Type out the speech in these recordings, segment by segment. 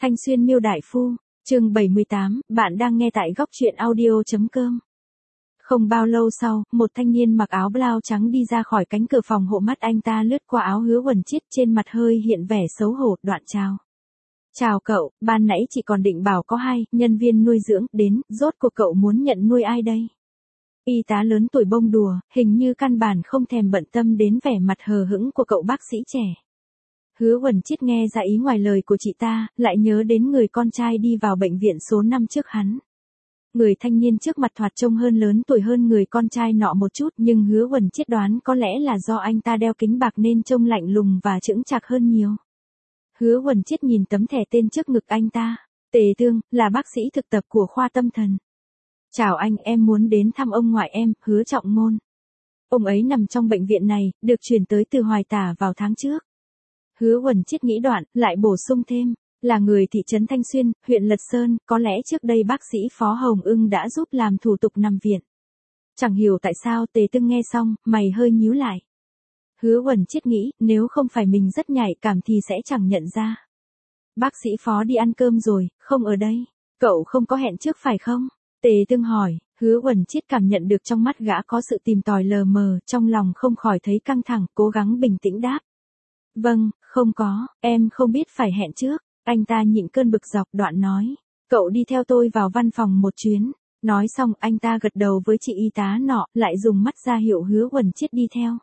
Thanh Xuyên Miêu Đại Phu, chương 78, bạn đang nghe tại góc truyện audio.com. Không bao lâu sau, một thanh niên mặc áo blau trắng đi ra khỏi cánh cửa phòng hộ, mắt anh ta lướt qua áo Hứa Huẩn Chiết, trên mặt hơi hiện vẻ xấu hổ, đoạn chào. Chào cậu, ban nãy chị còn định bảo có hai nhân viên nuôi dưỡng đến, rốt cuộc cậu muốn nhận nuôi ai đây? Y tá lớn tuổi bông đùa, hình như căn bản không thèm bận tâm đến vẻ mặt hờ hững của cậu bác sĩ trẻ. Hứa Huẩn Chiết nghe ra ý ngoài lời của chị ta, lại nhớ đến người con trai đi vào bệnh viện số 5 trước hắn. Người thanh niên trước mặt thoạt trông hơn lớn tuổi hơn người con trai nọ một chút, nhưng Hứa Huẩn Chiết đoán có lẽ là do anh ta đeo kính bạc nên trông lạnh lùng và chững chạc hơn nhiều. Hứa Huẩn Chiết nhìn tấm thẻ tên trước ngực anh ta. Tề Tương, là bác sĩ thực tập của khoa tâm thần. Chào anh, em muốn đến thăm ông ngoại em, Hứa Trọng Ngôn. Ông ấy nằm trong bệnh viện này, được chuyển tới từ Hoài Tả vào tháng trước. Hứa Huẩn Chiết nghĩ đoạn, lại bổ sung thêm, là người thị trấn Thanh Xuyên, huyện Lật Sơn, có lẽ trước đây bác sĩ Phó Hồng Ưng đã giúp làm thủ tục nằm viện. Chẳng hiểu tại sao. Tề Tương nghe xong, mày hơi nhíu lại. Hứa Huẩn Chiết nghĩ, nếu không phải mình rất nhạy cảm thì sẽ chẳng nhận ra. Bác sĩ Phó đi ăn cơm rồi, không ở đây. Cậu không có hẹn trước phải không? Tề Tương hỏi. Hứa Huẩn Chiết cảm nhận được trong mắt gã có sự tìm tòi lờ mờ, trong lòng không khỏi thấy căng thẳng, cố gắng bình tĩnh đáp. Vâng, không có, em không biết phải hẹn trước. Anh ta nhịn cơn bực dọc, đoạn nói. Cậu đi theo tôi vào văn phòng một chuyến. Nói xong, anh ta gật đầu với chị y tá nọ, lại dùng mắt ra hiệu Hứa Huẩn Chiết đi theo.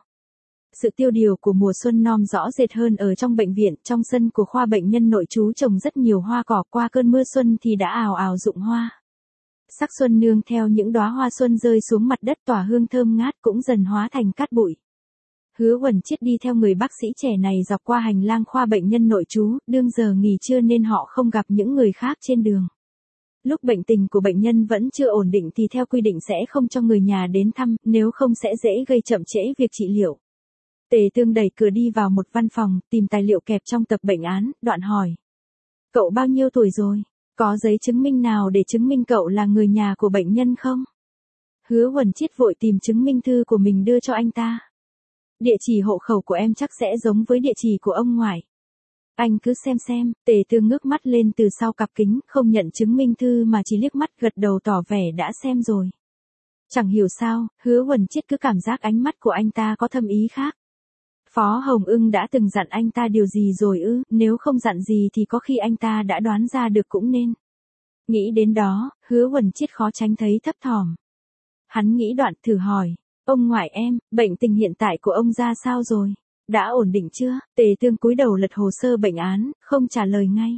Sự tiêu điều của mùa xuân nom rõ rệt hơn ở trong bệnh viện. Trong sân của khoa bệnh nhân nội trú trồng rất nhiều hoa cỏ, qua cơn mưa xuân thì đã ào ào rụng hoa. Sắc xuân nương theo những đóa hoa xuân rơi xuống mặt đất tỏa hương thơm ngát cũng dần hóa thành cát bụi. Hứa Huẩn Chiết đi theo người bác sĩ trẻ này dọc qua hành lang khoa bệnh nhân nội trú, đương giờ nghỉ trưa nên họ không gặp những người khác trên đường. Lúc bệnh tình của bệnh nhân vẫn chưa ổn định thì theo quy định sẽ không cho người nhà đến thăm, nếu không sẽ dễ gây chậm trễ việc trị liệu. Tề Tương đẩy cửa đi vào một văn phòng, tìm tài liệu kẹp trong tập bệnh án, đoạn hỏi. Cậu bao nhiêu tuổi rồi? Có giấy chứng minh nào để chứng minh cậu là người nhà của bệnh nhân không? Hứa Huẩn Chiết vội tìm chứng minh thư của mình đưa cho anh ta. Địa chỉ hộ khẩu của em chắc sẽ giống với địa chỉ của ông ngoại. Anh cứ xem. Tề Tương ngước mắt lên từ sau cặp kính, không nhận chứng minh thư mà chỉ liếc mắt gật đầu tỏ vẻ đã xem rồi. Chẳng hiểu sao, Hứa Huẩn Chiết cứ cảm giác ánh mắt của anh ta có thâm ý khác. Phó Hồng Ưng đã từng dặn anh ta điều gì rồi ư? Nếu không dặn gì thì có khi anh ta đã đoán ra được cũng nên. Nghĩ đến đó, Hứa Huẩn Chiết khó tránh thấy thấp thỏm. Hắn nghĩ đoạn thử hỏi. Ông ngoại em, bệnh tình hiện tại của ông ra sao rồi? Đã ổn định chưa? Tề Tương cúi đầu lật hồ sơ bệnh án, không trả lời ngay.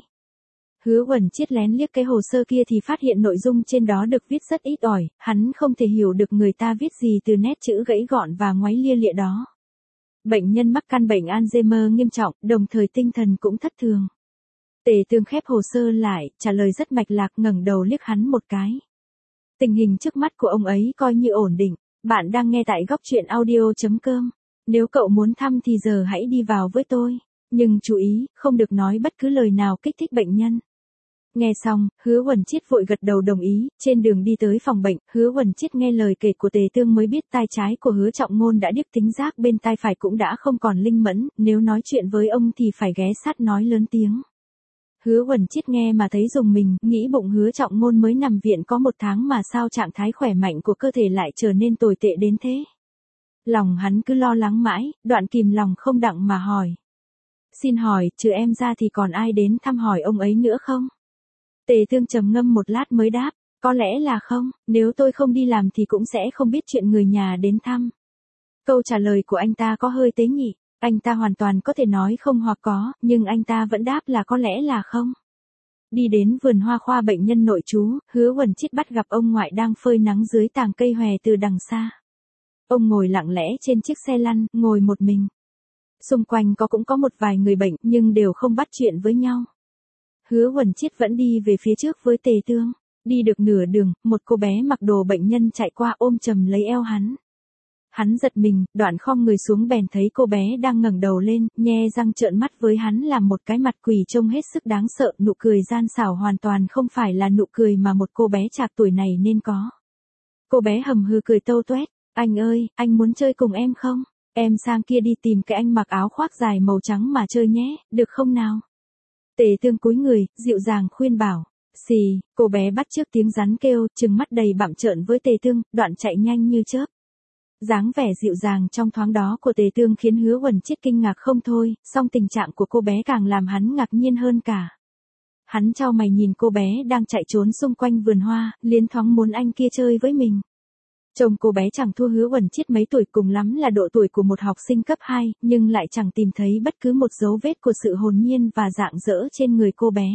Hứa Huẩn Chiết lén liếc cái hồ sơ kia thì phát hiện nội dung trên đó được viết rất ít ỏi, hắn không thể hiểu được người ta viết gì từ nét chữ gãy gọn và ngoáy lia lịa đó. Bệnh nhân mắc căn bệnh Alzheimer nghiêm trọng, đồng thời tinh thần cũng thất thường. Tề Tương khép hồ sơ lại, trả lời rất mạch lạc, ngẩng đầu liếc hắn một cái. Tình hình trước mắt của ông ấy coi như ổn định. Bạn đang nghe tại góc truyện audio.com. Nếu cậu muốn thăm thì giờ hãy đi vào với tôi. Nhưng chú ý, không được nói bất cứ lời nào kích thích bệnh nhân. Nghe xong, Hứa Huẩn Chiết vội gật đầu đồng ý. Trên đường đi tới phòng bệnh, Hứa Huẩn Chiết nghe lời kể của Tề Tương mới biết tai trái của Hứa Trọng Ngôn đã điếc, thính giác bên tai phải cũng đã không còn linh mẫn. Nếu nói chuyện với ông thì phải ghé sát nói lớn tiếng. Hứa Huẩn Chiết nghe mà thấy rùng mình, nghĩ bụng Hứa Trọng Ngôn mới nằm viện có 1 tháng mà sao trạng thái khỏe mạnh của cơ thể lại trở nên tồi tệ đến thế. Lòng hắn cứ lo lắng mãi, đoạn kìm lòng không đặng mà hỏi. Xin hỏi, trừ em ra thì còn ai đến thăm hỏi ông ấy nữa không? Tề Tương trầm ngâm một lát mới đáp, có lẽ là không, nếu tôi không đi làm thì cũng sẽ không biết chuyện người nhà đến thăm. Câu trả lời của anh ta có hơi tế nhị. Anh ta hoàn toàn có thể nói không hoặc có, nhưng anh ta vẫn đáp là có lẽ là không. Đi đến vườn hoa khoa bệnh nhân nội trú, Hứa Huẩn Chiết bắt gặp ông ngoại đang phơi nắng dưới tàng cây hòe từ đằng xa. Ông ngồi lặng lẽ trên chiếc xe lăn, ngồi một mình. Xung quanh cũng có một vài người bệnh, nhưng đều không bắt chuyện với nhau. Hứa Huẩn Chiết vẫn đi về phía trước với Tề Tương. Đi được nửa đường, một cô bé mặc đồ bệnh nhân chạy qua ôm chầm lấy eo hắn. Hắn giật mình, đoạn khom người xuống bèn thấy cô bé đang ngẩng đầu lên, nhe răng trợn mắt với hắn làm một cái mặt quỷ trông hết sức đáng sợ, nụ cười gian xảo hoàn toàn không phải là nụ cười mà một cô bé trạc tuổi này nên có. Cô bé hầm hừ cười tâu toét, anh ơi, anh muốn chơi cùng em không? Em sang kia đi tìm cái anh mặc áo khoác dài màu trắng mà chơi nhé, được không nào? Tề Tương cúi người, dịu dàng khuyên bảo. Xì, cô bé bắt chước tiếng rắn kêu, trừng mắt đầy bặm trợn với Tề Tương, đoạn chạy nhanh như chớp. Dáng vẻ dịu dàng trong thoáng đó của Tề Tương khiến Hứa Uẩn Chiết kinh ngạc không thôi, song tình trạng của cô bé càng làm hắn ngạc nhiên hơn cả. Hắn chau mày nhìn cô bé đang chạy trốn xung quanh vườn hoa, liến thoáng muốn anh kia chơi với mình. Trông cô bé chẳng thua Hứa Uẩn Chiết mấy tuổi, cùng lắm là độ tuổi của một học sinh cấp 2, nhưng lại chẳng tìm thấy bất cứ một dấu vết của sự hồn nhiên và rạng rỡ trên người cô bé.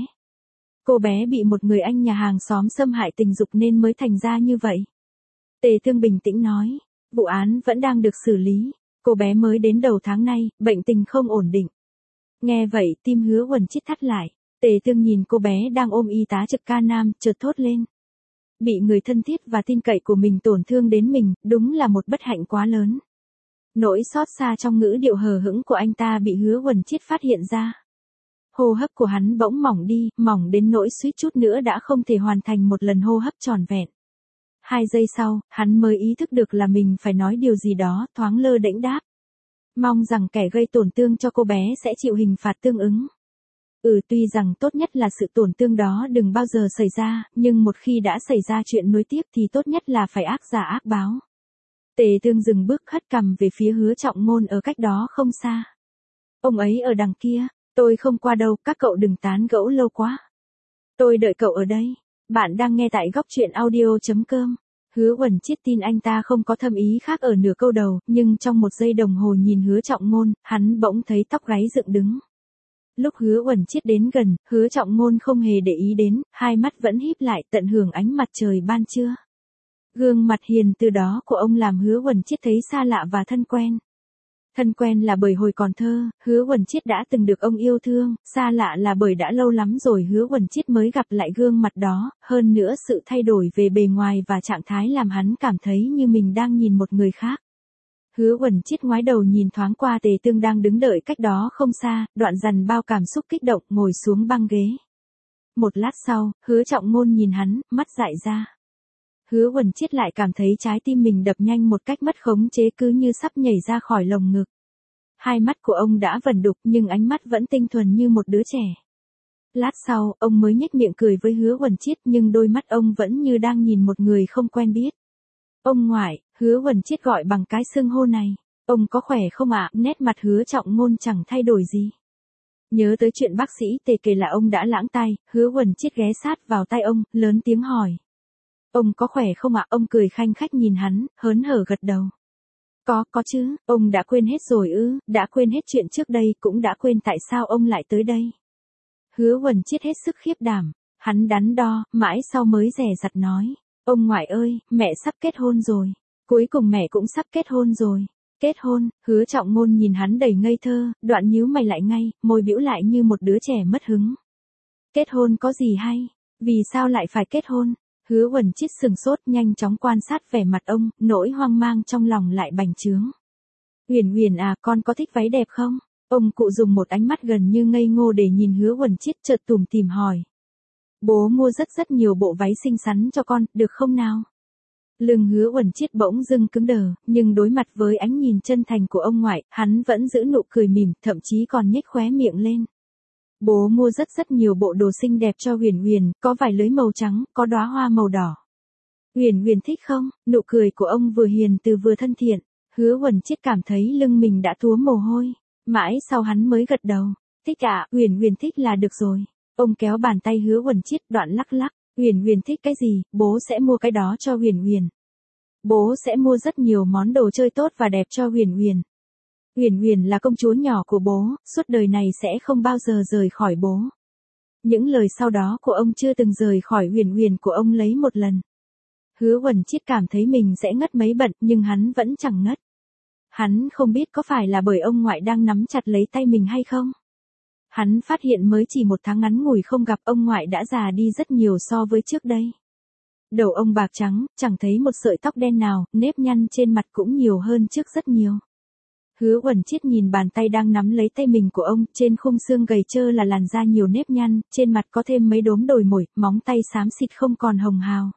Cô bé bị một người anh nhà hàng xóm xâm hại tình dục nên mới thành ra như vậy. Tề Tương bình tĩnh nói, vụ án vẫn đang được xử lý, cô bé mới đến đầu tháng nay, bệnh tình không ổn định. Nghe vậy tim Hứa Uẩn Chiết thắt lại, Tề Tương nhìn cô bé đang ôm y tá trực ca nam, chợt thốt lên. Bị người thân thiết và tin cậy của mình tổn thương đến mình, đúng là một bất hạnh quá lớn. Nỗi xót xa trong ngữ điệu hờ hững của anh ta bị Hứa Uẩn Chiết phát hiện ra. Hô hấp của hắn bỗng mỏng đi, mỏng đến nỗi suýt chút nữa đã không thể hoàn thành một lần hô hấp tròn vẹn. 2 giây sau, hắn mới ý thức được là mình phải nói điều gì đó, thoáng lơ đễnh đáp. Mong rằng kẻ gây tổn thương cho cô bé sẽ chịu hình phạt tương ứng. Tuy rằng tốt nhất là sự tổn thương đó đừng bao giờ xảy ra, nhưng một khi đã xảy ra chuyện nối tiếp thì tốt nhất là phải ác giả ác báo. Tề Tương dừng bước hất cằm về phía Hứa Trọng Ngôn ở cách đó không xa. Ông ấy ở đằng kia, tôi không qua đâu, các cậu đừng tán gẫu lâu quá. Tôi đợi cậu ở đây. Bạn đang nghe tại góc truyện audio.com. Hứa Uẩn Chiết tin anh ta không có thâm ý khác ở nửa câu đầu, nhưng trong 1 giây đồng hồ nhìn Hứa Trọng Ngôn, hắn bỗng thấy tóc gáy dựng đứng. Lúc Hứa Uẩn Chiết đến gần, Hứa Trọng Ngôn không hề để ý đến, hai mắt vẫn híp lại tận hưởng ánh mặt trời ban trưa. Gương mặt hiền từ đó của ông làm Hứa Uẩn Chiết thấy xa lạ và thân quen. Thân quen là bởi hồi còn thơ, Hứa Uẩn Chiết đã từng được ông yêu thương, xa lạ là bởi đã lâu lắm rồi Hứa Uẩn Chiết mới gặp lại gương mặt đó, hơn nữa sự thay đổi về bề ngoài và trạng thái làm hắn cảm thấy như mình đang nhìn một người khác. Hứa Uẩn Chiết ngoái đầu nhìn thoáng qua Tề Tương đang đứng đợi cách đó không xa, đoạn dằn bao cảm xúc kích động ngồi xuống băng ghế. Một lát sau, Hứa Trọng Ngôn nhìn hắn, mắt dại ra. Hứa Uẩn Chiết lại cảm thấy trái tim mình đập nhanh một cách mất khống chế, cứ như sắp nhảy ra khỏi lồng ngực. Hai mắt của ông đã vẩn đục nhưng ánh mắt vẫn tinh thuần như một đứa trẻ. Lát sau, ông mới nhếch miệng cười với Hứa Uẩn Chiết nhưng đôi mắt ông vẫn như đang nhìn một người không quen biết. Ông ngoại, Hứa Uẩn Chiết gọi bằng cái xưng hô này. Ông có khỏe không ạ? Nét mặt Hứa Trọng Ngôn chẳng thay đổi gì. Nhớ tới chuyện bác sĩ Tề kể là ông đã lãng tai, Hứa Uẩn Chiết ghé sát vào tai ông, lớn tiếng hỏi. Ông có khỏe không ạ? Ông cười khanh khách nhìn hắn, hớn hở gật đầu. Có chứ, ông đã quên hết rồi ư? Đã quên hết chuyện trước đây, cũng đã quên tại sao ông lại tới đây. Hứa Uẩn Chiết hết sức khiếp đảm, hắn đắn đo, mãi sau mới dè dặt nói. Ông ngoại ơi, mẹ sắp kết hôn rồi. Cuối cùng mẹ cũng sắp kết hôn rồi. Kết hôn? Hứa Trọng Ngôn nhìn hắn đầy ngây thơ, đoạn nhíu mày lại ngay, môi bĩu lại như một đứa trẻ mất hứng. Kết hôn có gì hay? Vì sao lại phải kết hôn? Hứa Uẩn Chiết sừng sốt, nhanh chóng quan sát vẻ mặt ông, nỗi hoang mang trong lòng lại bành trướng. Uyển Uyển à, con có thích váy đẹp không? Ông cụ dùng một ánh mắt gần như ngây ngô để nhìn Hứa Uẩn Chiết, chợt tủm tỉm hỏi. Bố mua rất nhiều bộ váy xinh xắn cho con, được không nào? Lưng Hứa Uẩn Chiết bỗng dưng cứng đờ, nhưng đối mặt với ánh nhìn chân thành của ông ngoại, hắn vẫn giữ nụ cười mỉm, thậm chí còn nhếch khóe miệng lên. Bố mua rất nhiều bộ đồ xinh đẹp cho Uyển Uyển, có vải lưới màu trắng, có đóa hoa màu đỏ. Uyển Uyển thích không? Nụ cười của ông vừa hiền từ vừa thân thiện. Hứa Uẩn Chiết cảm thấy lưng mình đã túa mồ hôi. Mãi sau hắn mới gật đầu. Thích ạ, Uyển Uyển thích là được rồi. Ông kéo bàn tay Hứa Uẩn Chiết, đoạn lắc lắc. Uyển Uyển thích cái gì, bố sẽ mua cái đó cho Uyển Uyển. Bố sẽ mua rất nhiều món đồ chơi tốt và đẹp cho Uyển Uyển. Uyển Uyển là công chúa nhỏ của bố, suốt đời này sẽ không bao giờ rời khỏi bố. Những lời sau đó của ông chưa từng rời khỏi Uyển Uyển của ông lấy một lần. Hứa Uẩn Chiết cảm thấy mình sẽ ngất mấy bận, nhưng hắn vẫn chẳng ngất. Hắn không biết có phải là bởi ông ngoại đang nắm chặt lấy tay mình hay không. Hắn phát hiện mới chỉ 1 tháng ngắn ngủi không gặp, ông ngoại đã già đi rất nhiều so với trước đây. Đầu ông bạc trắng, chẳng thấy một sợi tóc đen nào, nếp nhăn trên mặt cũng nhiều hơn trước rất nhiều. Hứa Uẩn Chiết nhìn bàn tay đang nắm lấy tay mình của ông, trên khung xương gầy trơ là làn da nhiều nếp nhăn, trên mặt có thêm mấy đốm đồi mồi, móng tay xám xịt không còn hồng hào.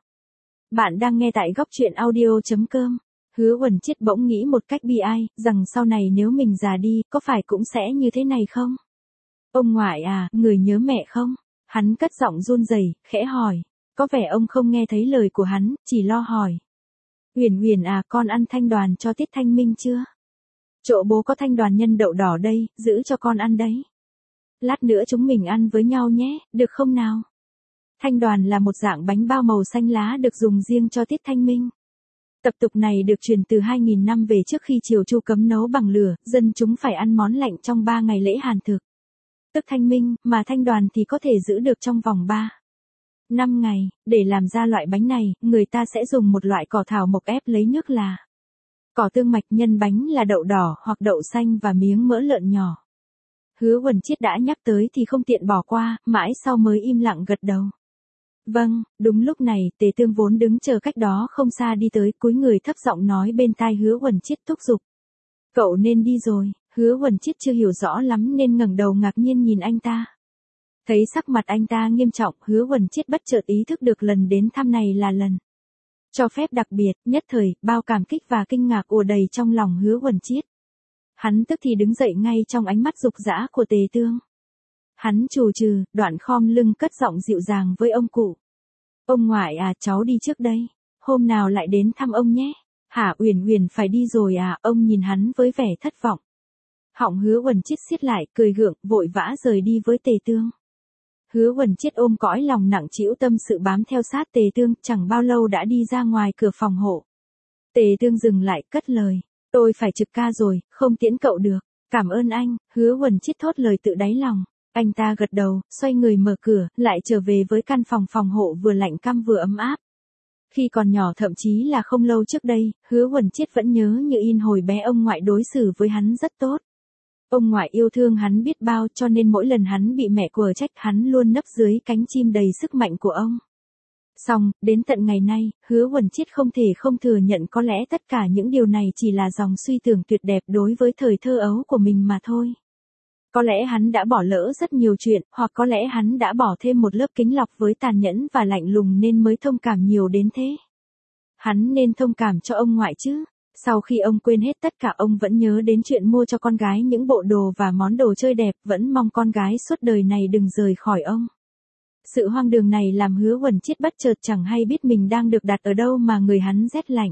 Bạn đang nghe tại góc truyện audio.com. Hứa Uẩn Chiết bỗng nghĩ một cách bi ai, rằng sau này nếu mình già đi, có phải cũng sẽ như thế này không? Ông ngoại à, người nhớ mẹ không? Hắn cất giọng run rẩy, khẽ hỏi. Có vẻ ông không nghe thấy lời của hắn, chỉ lo hỏi. Huyền Huyền à, con ăn thanh đoàn cho Tiết Thanh Minh chưa? Chỗ bố có thanh đoàn nhân đậu đỏ đây, giữ cho con ăn đấy. Lát nữa chúng mình ăn với nhau nhé, được không nào? Thanh đoàn là một dạng bánh bao màu xanh lá được dùng riêng cho Tiết Thanh Minh. Tập tục này được truyền từ 2.000 năm về trước khi triều Chu cấm nấu bằng lửa, dân chúng phải ăn món lạnh trong 3 ngày lễ Hàn thực. Tức Thanh Minh, mà thanh đoàn thì có thể giữ được trong vòng 5 ngày. Để làm ra loại bánh này, người ta sẽ dùng một loại cỏ thảo mộc ép lấy nước là cỏ tương mạch, nhân bánh là đậu đỏ hoặc đậu xanh và miếng mỡ lợn nhỏ. Hứa Huẩn Chiết đã nhắc tới thì không tiện bỏ qua, mãi sau mới im lặng gật đầu. Vâng, đúng lúc này, Tề Tương vốn đứng chờ cách đó không xa đi tới, cúi người thấp giọng nói bên tai Hứa Huẩn Chiết thúc giục. Cậu nên đi rồi. Hứa Huẩn Chiết chưa hiểu rõ lắm nên ngẩng đầu ngạc nhiên nhìn anh ta. Thấy sắc mặt anh ta nghiêm trọng, Hứa Huẩn Chiết bất chợt ý thức được lần đến thăm này là lần cho phép đặc biệt, nhất thời, bao cảm kích và kinh ngạc ùa đầy trong lòng Hứa Huẩn Chiết. Hắn tức thì đứng dậy ngay trong ánh mắt dục dã của Tề Tương. Hắn trù trừ, đoạn khom lưng cất giọng dịu dàng với ông cụ. Ông ngoại à, cháu đi trước đây, hôm nào lại đến thăm ông nhé. Hả? Uyển Uyển phải đi rồi à? Ông nhìn hắn với vẻ thất vọng. Họng Hứa Huẩn Chiết siết lại, cười gượng, vội vã rời đi với Tề Tương. Hứa Huẩn Chiết ôm cõi lòng nặng trĩu tâm sự bám theo sát Tề Tương, chẳng bao lâu đã đi ra ngoài cửa phòng hộ. Tề Tương dừng lại, cất lời. Tôi phải trực ca rồi, không tiễn cậu được. Cảm ơn anh. Hứa Huẩn Chiết thốt lời tự đáy lòng. Anh ta gật đầu, xoay người mở cửa, lại trở về với căn phòng hộ vừa lạnh căm vừa ấm áp. Khi còn nhỏ, thậm chí là không lâu trước đây, Hứa Huẩn Chiết vẫn nhớ như in hồi bé ông ngoại đối xử với hắn rất tốt. Ông ngoại yêu thương hắn biết bao, cho nên mỗi lần hắn bị mẹ quở trách, hắn luôn nấp dưới cánh chim đầy sức mạnh của ông. Song, đến tận ngày nay, Hứa Huẩn Chiết không thể không thừa nhận có lẽ tất cả những điều này chỉ là dòng suy tưởng tuyệt đẹp đối với thời thơ ấu của mình mà thôi. Có lẽ hắn đã bỏ lỡ rất nhiều chuyện, hoặc có lẽ hắn đã bỏ thêm một lớp kính lọc với tàn nhẫn và lạnh lùng nên mới thông cảm nhiều đến thế. Hắn nên thông cảm cho ông ngoại chứ. Sau khi ông quên hết tất cả, ông vẫn nhớ đến chuyện mua cho con gái những bộ đồ và món đồ chơi đẹp, vẫn mong con gái suốt đời này đừng rời khỏi ông. Sự hoang đường này làm Hứa Huẩn Chiết bất chợt chẳng hay biết mình đang được đặt ở đâu mà người hắn rét lạnh.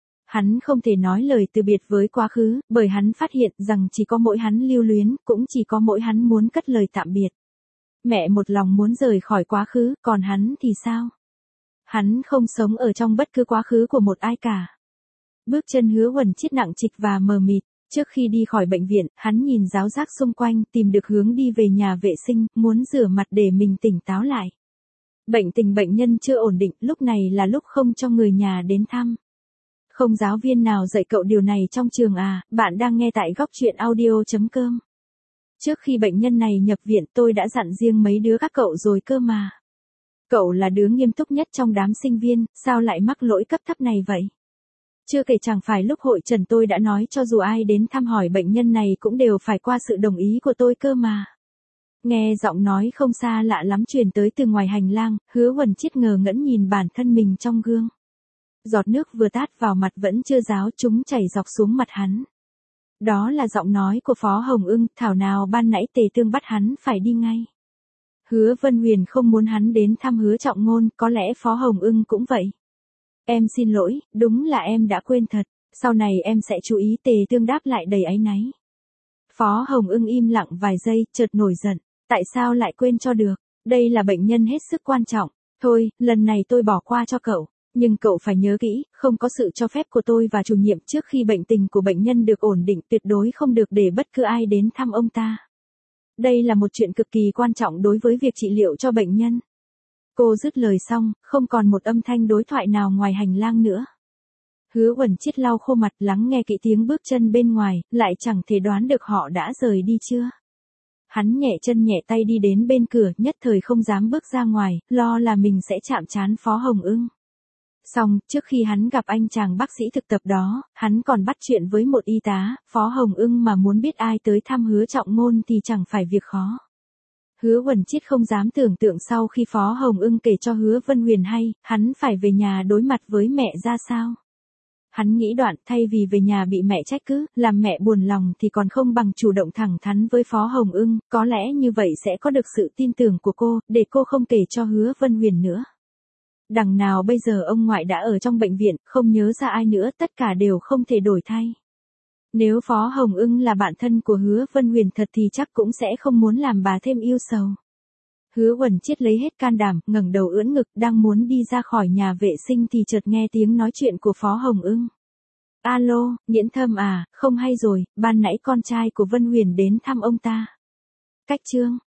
Hắn không thể nói lời từ biệt với quá khứ, bởi hắn phát hiện rằng chỉ có mỗi hắn lưu luyến, cũng chỉ có mỗi hắn muốn cất lời tạm biệt. Mẹ một lòng muốn rời khỏi quá khứ, còn hắn thì sao? Hắn không sống ở trong bất cứ quá khứ của một ai cả. Bước chân Hứa Huẩn Chiết nặng trịch và mờ mịt. Trước khi đi khỏi bệnh viện, hắn nhìn ráo rác xung quanh, tìm được hướng đi về nhà vệ sinh, muốn rửa mặt để mình tỉnh táo lại. Bệnh tình bệnh nhân chưa ổn định, lúc này là lúc không cho người nhà đến thăm. Không giáo viên nào dạy cậu điều này trong trường à? Bạn đang nghe tại góc truyện audio.com. Trước khi bệnh nhân này nhập viện, tôi đã dặn riêng mấy đứa các cậu rồi cơ mà. Cậu là đứa nghiêm túc nhất trong đám sinh viên, sao lại mắc lỗi cấp thấp này vậy? Chưa kể chẳng phải lúc hội trần tôi đã nói cho dù ai đến thăm hỏi bệnh nhân này cũng đều phải qua sự đồng ý của tôi cơ mà. Nghe giọng nói không xa lạ lắm truyền tới từ ngoài hành lang, Hứa Huẩn Chiết ngờ ngẩn nhìn bản thân mình trong gương. Giọt nước vừa tát vào mặt vẫn chưa ráo, chúng chảy dọc xuống mặt hắn. Đó là giọng nói của Phó Hồng Ưng, thảo nào ban nãy Tề Tương bắt hắn phải đi ngay. Hứa Vân Huyền không muốn hắn đến thăm Hứa Trọng Ngôn, có lẽ Phó Hồng Ưng cũng vậy. Em xin lỗi, đúng là em đã quên thật, sau này em sẽ chú ý. Tề Tương đáp lại đầy áy náy. Phó Hồng Ưng im lặng vài giây, chợt nổi giận, tại sao lại quên cho được, đây là bệnh nhân hết sức quan trọng, thôi, lần này tôi bỏ qua cho cậu, nhưng cậu phải nhớ kỹ, không có sự cho phép của tôi và chủ nhiệm trước khi bệnh tình của bệnh nhân được ổn định, tuyệt đối không được để bất cứ ai đến thăm ông ta. Đây là một chuyện cực kỳ quan trọng đối với việc trị liệu cho bệnh nhân. Cô dứt lời xong, không còn một âm thanh đối thoại nào ngoài hành lang nữa. Hứa Huẩn Chiết lau khô mặt, lắng nghe kỹ tiếng bước chân bên ngoài, lại chẳng thể đoán được họ đã rời đi chưa. Hắn nhẹ chân nhẹ tay đi đến bên cửa, nhất thời không dám bước ra ngoài, lo là mình sẽ chạm trán Phó Hồng Ưng. Xong, trước khi hắn gặp anh chàng bác sĩ thực tập đó, hắn còn bắt chuyện với một y tá. Phó Hồng Ưng mà muốn biết ai tới thăm Hứa Trọng Ngôn thì chẳng phải việc khó. Hứa Huẩn Chiết không dám tưởng tượng sau khi Phó Hồng Ưng kể cho Hứa Vân Huyền hay, hắn phải về nhà đối mặt với mẹ ra sao. Hắn nghĩ đoạn, thay vì về nhà bị mẹ trách cứ, làm mẹ buồn lòng thì còn không bằng chủ động thẳng thắn với Phó Hồng Ưng, có lẽ như vậy sẽ có được sự tin tưởng của cô, để cô không kể cho Hứa Vân Huyền nữa. Đằng nào bây giờ ông ngoại đã ở trong bệnh viện, không nhớ ra ai nữa, tất cả đều không thể đổi thay. Nếu Phó Hồng Ưng là bạn thân của Hứa Vân Huyền thật thì chắc cũng sẽ không muốn làm bà thêm yêu sầu. Hứa Uẩn Chiết lấy hết can đảm, ngẩng đầu ưỡn ngực, đang muốn đi ra khỏi nhà vệ sinh thì chợt nghe tiếng nói chuyện của Phó Hồng Ưng. Alo, Nghiễn Thâm à, không hay rồi, ban nãy con trai của Vân Huyền đến thăm ông ta. Cách chương